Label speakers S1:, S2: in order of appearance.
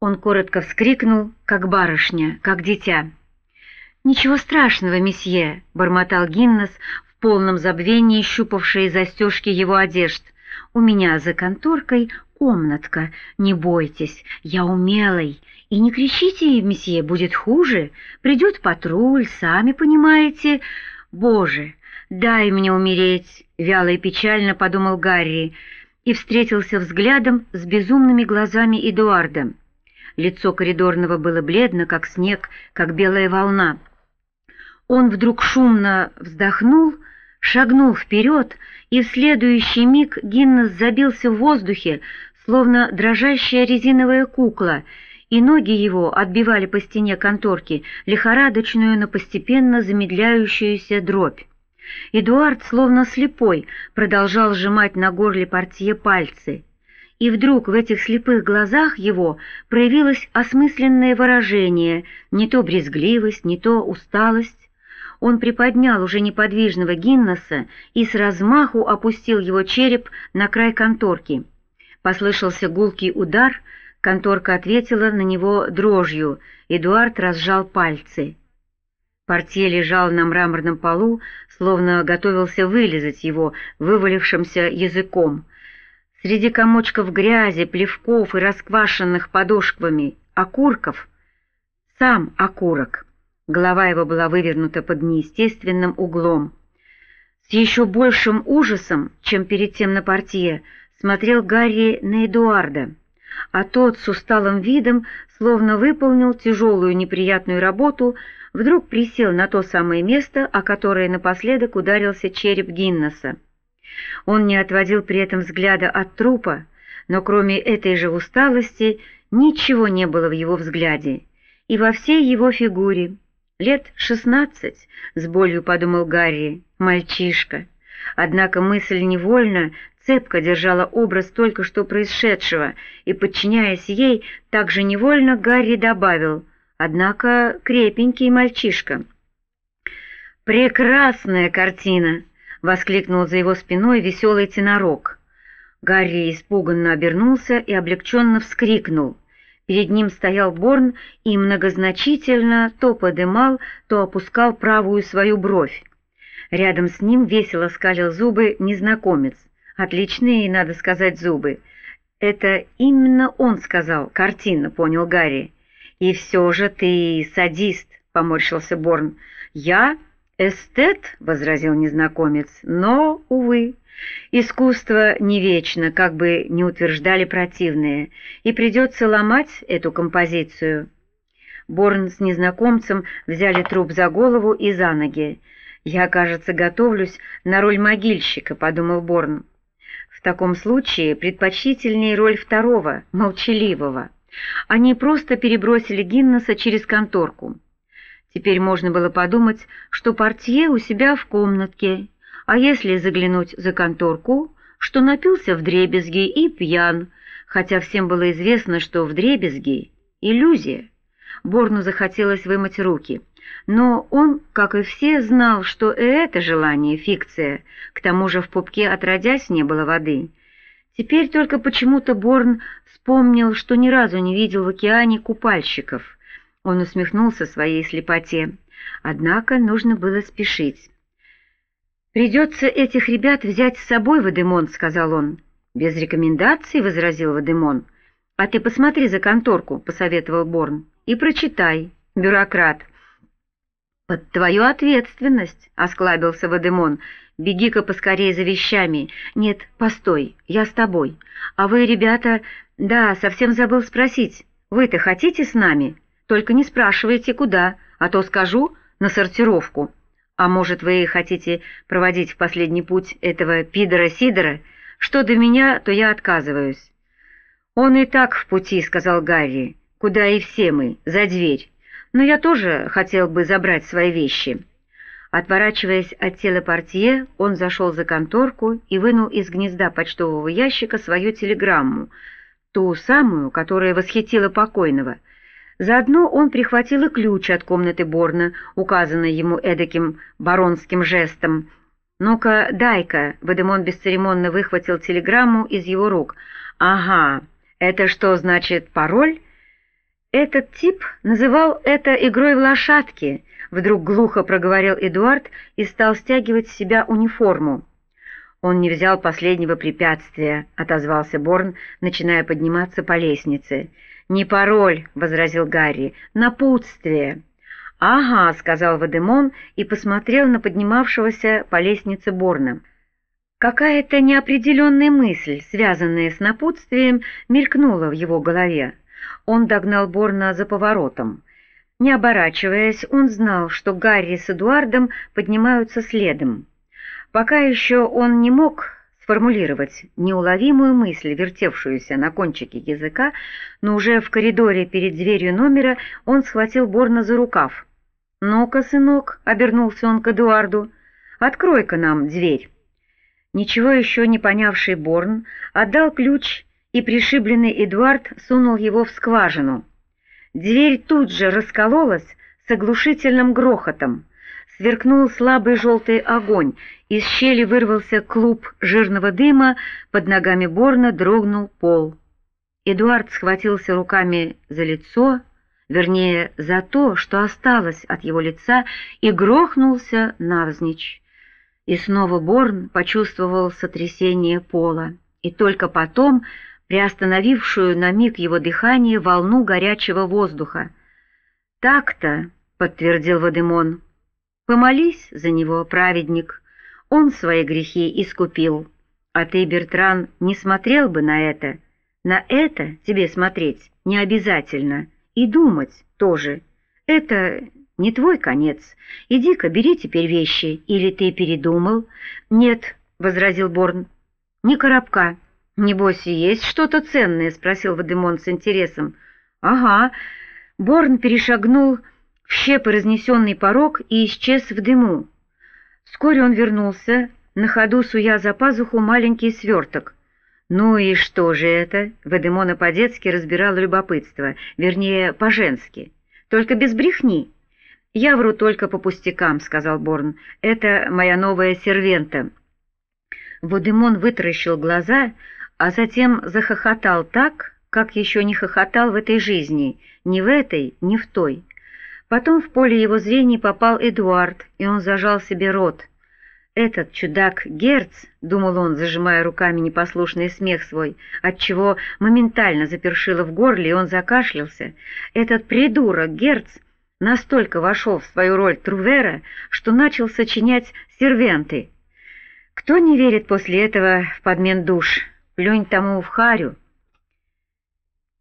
S1: Он коротко вскрикнул, как барышня, как дитя. «Ничего страшного, месье», — бормотал Гиннес, в полном забвении щупавший застежки его одежд. «У меня за конторкой комнатка, не бойтесь, я умелый. И не кричите, месье, будет хуже. Придет патруль, сами понимаете. Боже, дай мне умереть», — вяло и печально подумал Гарри, и встретился взглядом с безумными глазами Эдуарда. Лицо коридорного было бледно, как снег, как белая волна. Он вдруг шумно вздохнул, шагнул вперед, и в следующий миг Гиннес забился в воздухе, словно дрожащая резиновая кукла, и ноги его отбивали по стене конторки лихорадочную, но постепенно замедляющуюся дробь. Эдуард, словно слепой, продолжал сжимать на горле портье пальцы. И вдруг в этих слепых глазах его проявилось осмысленное выражение, не то брезгливость, не то усталость. Он приподнял уже неподвижного Гиннеса и с размаху опустил его череп на край конторки. Послышался гулкий удар, конторка ответила на него дрожью, Эдуард разжал пальцы. Портье лежал на мраморном полу, словно готовился вылизать его вывалившимся языком. Среди комочков грязи, плевков и расквашенных подошвами окурков сам окурок. Голова его была вывернута под неестественным углом. С еще большим ужасом, чем перед тем на портье, смотрел Гарри на Эдуарда, а тот с усталым видом, словно выполнил тяжелую неприятную работу, вдруг присел на то самое место, о которое напоследок ударился череп Гиннеса. Он не отводил при этом взгляда от трупа, но кроме этой же усталости ничего не было в его взгляде и во всей его фигуре. «Лет 16, — с болью подумал Гарри, — мальчишка». Однако мысль невольно, цепко держала образ только что происшедшего, и, подчиняясь ей, также невольно Гарри добавил: «Однако крепенький мальчишка». «Прекрасная картина!» — воскликнул за его спиной веселый тенорок. Гарри испуганно обернулся и облегченно вскрикнул. Перед ним стоял Борн и многозначительно то подымал, то опускал правую свою бровь. Рядом с ним весело скалил зубы незнакомец. Отличные, надо сказать, зубы. «Это именно он сказал, картина», — понял Гарри. «И все же ты садист», — поморщился Борн. «Я эстет», — возразил незнакомец, — «но, увы». Искусство не вечно, как бы не утверждали противные, и придется ломать эту композицию. Борн с незнакомцем взяли труп за голову и за ноги. «Я, кажется, готовлюсь на роль могильщика», — подумал Борн. «В таком случае предпочтительнее роль второго, молчаливого». Они просто перебросили Гиннеса через конторку. Теперь можно было подумать, что портье у себя в комнатке, а если заглянуть за конторку, что напился вдребезги и пьян, хотя всем было известно, что вдребезги — иллюзия. Борну захотелось вымыть руки, но он, как и все, знал, что и это желание — фикция, к тому же в пупке отродясь не было воды. Теперь только почему-то Борн вспомнил, что ни разу не видел в океане купальщиков. Он усмехнулся своей слепоте. Однако нужно было спешить. «Придется этих ребят взять с собой, Вадемон», — сказал он. «Без рекомендаций», — возразил Вадемон. «А ты посмотри за конторку», — посоветовал Борн, — «и прочитай, бюрократ». «Под твою ответственность», — осклабился Вадемон. «Беги-ка поскорее за вещами». «Нет, постой, я с тобой. А вы, ребята, да, совсем забыл спросить, вы-то хотите с нами? Только не спрашивайте, куда, а то скажу на сортировку». «А может, вы хотите проводить в последний путь этого пидора-сидора? Что до меня, то я отказываюсь». «Он и так в пути», — сказал Гарри, — «куда и все мы, за дверь. Но я тоже хотел бы забрать свои вещи». Отворачиваясь от тела портье, он зашел за конторку и вынул из гнезда почтового ящика свою телеграмму, ту самую, которая восхитила покойного. Заодно он прихватил и ключ от комнаты Борна, указанный ему эдаким баронским жестом. «Ну-ка, дай-ка», — Вадемон бесцеремонно выхватил телеграмму из его рук. «Ага, это что значит, пароль?» «Этот тип называл это игрой в лошадки», — вдруг глухо проговорил Эдуард и стал стягивать с себя униформу. «Он не взял последнего препятствия», — отозвался Борн, начиная подниматься по лестнице. «Не пароль», — возразил Гарри, — «напутствие». «Ага», — сказал Вадемон и посмотрел на поднимавшегося по лестнице Борна. Какая-то неопределенная мысль, связанная с напутствием, мелькнула в его голове. Он догнал Борна за поворотом. Не оборачиваясь, он знал, что Гарри с Эдуардом поднимаются следом. Пока еще он не мог сформулировать неуловимую мысль, вертевшуюся на кончике языка, но уже в коридоре перед дверью номера он схватил Борна за рукав. «Ну-ка, сынок», — обернулся он к Эдуарду, — «открой-ка нам дверь». Ничего еще не понявший Борн отдал ключ, и пришибленный Эдуард сунул его в скважину. Дверь тут же раскололась с оглушительным грохотом. Сверкнул слабый желтый огонь, из щели вырвался клуб жирного дыма, под ногами Борна дрогнул пол. Эдуард схватился руками за лицо, вернее, за то, что осталось от его лица, и грохнулся навзничь. И снова Борн почувствовал сотрясение пола, и только потом приостановившую на миг его дыхание волну горячего воздуха. «Так-то», — подтвердил Вадемон, — «помолись за него, праведник, он свои грехи искупил, а ты, Бертран, не смотрел бы на это. На это тебе смотреть не обязательно, и думать тоже. Это не твой конец. Иди-ка, бери теперь вещи, или ты передумал?» «Нет», — возразил Борн, — «ни коробка». «Небось, и есть что-то ценное?» — спросил Вадемон с интересом. «Ага». Борн перешагнул в щепы разнесенный порог и исчез в дыму. Вскоре он вернулся, на ходу суя за пазуху маленький сверток. «Ну и что же это?» — Вадемона по-детски разбирал любопытство, вернее, по-женски. «Только без брехни». «Я вру только по пустякам», — сказал Борн. «Это моя новая сервента». Вадемон вытаращил глаза, а затем захохотал так, как еще не хохотал в этой жизни, ни в этой, ни в той. Потом в поле его зрения попал Эдуард, и он зажал себе рот. «Этот чудак Герц», — думал он, зажимая руками непослушный смех свой, отчего моментально запершило в горле, и он закашлялся, «этот придурок Герц настолько вошел в свою роль Трувера, что начал сочинять сервенты. Кто не верит после этого в подмен душ? Плюнь тому в харю».